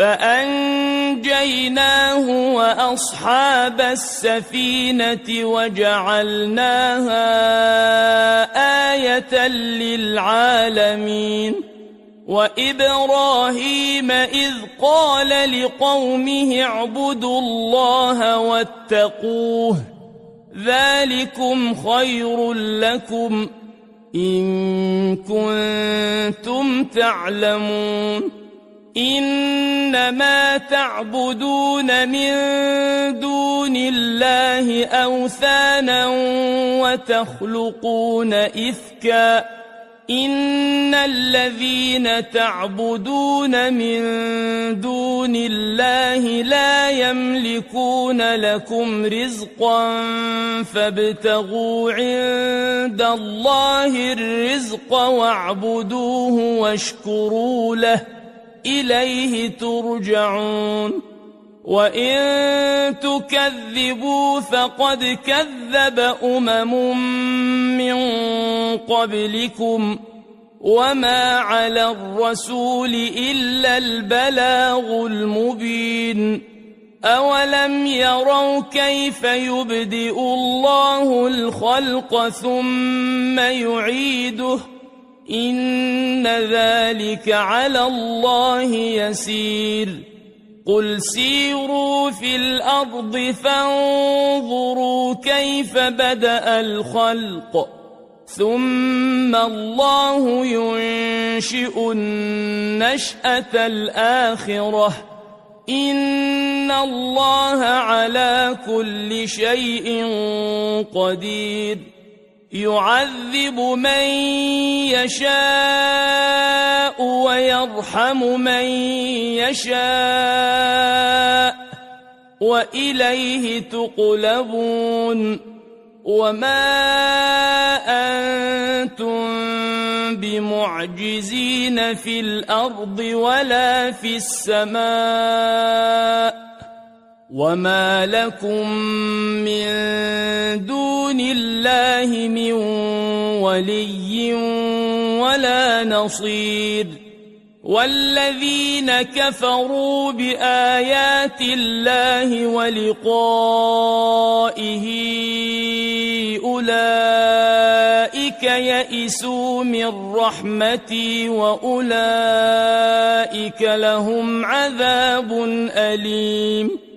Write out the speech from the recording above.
فأنجيناه وأصحاب السفينة وجعلناها آية للعالمين وإبراهيم إذ قال لقومه اعبدوا الله واتقوه ذلكم خير لكم إن كنتم تعلمون إنما تعبدون من دون الله أوثانا وتخلقون إفكا إن الذين تعبدون من دون الله لا يملكون لكم رزقا فابتغوا عند الله الرزق واعبدوه واشكروا له إليه ترجعون وإن تكذبوا فقد كذب من قبلكم وما على الرسول إلا البلاغ المبين أولم يروا كيف يبدئ الله الخلق ثم يعيده إن ذلك على الله يسير قل سيروا في الأرض فانظروا كيف بدأ الخلق ثم الله ينشئ النشأة الآخرة إن الله على كل شيء قدير يعذب من يشاء ويرحم من يشاء وإليه تقلبون وما أنتم بمعجزين في الأرض ولا في السماء وما لكم من دون الله من ولي ولا نصير والذين كفروا بآيات الله ولقائه أولئك يئسوا من رحمتي وأولئك لهم عذاب أليم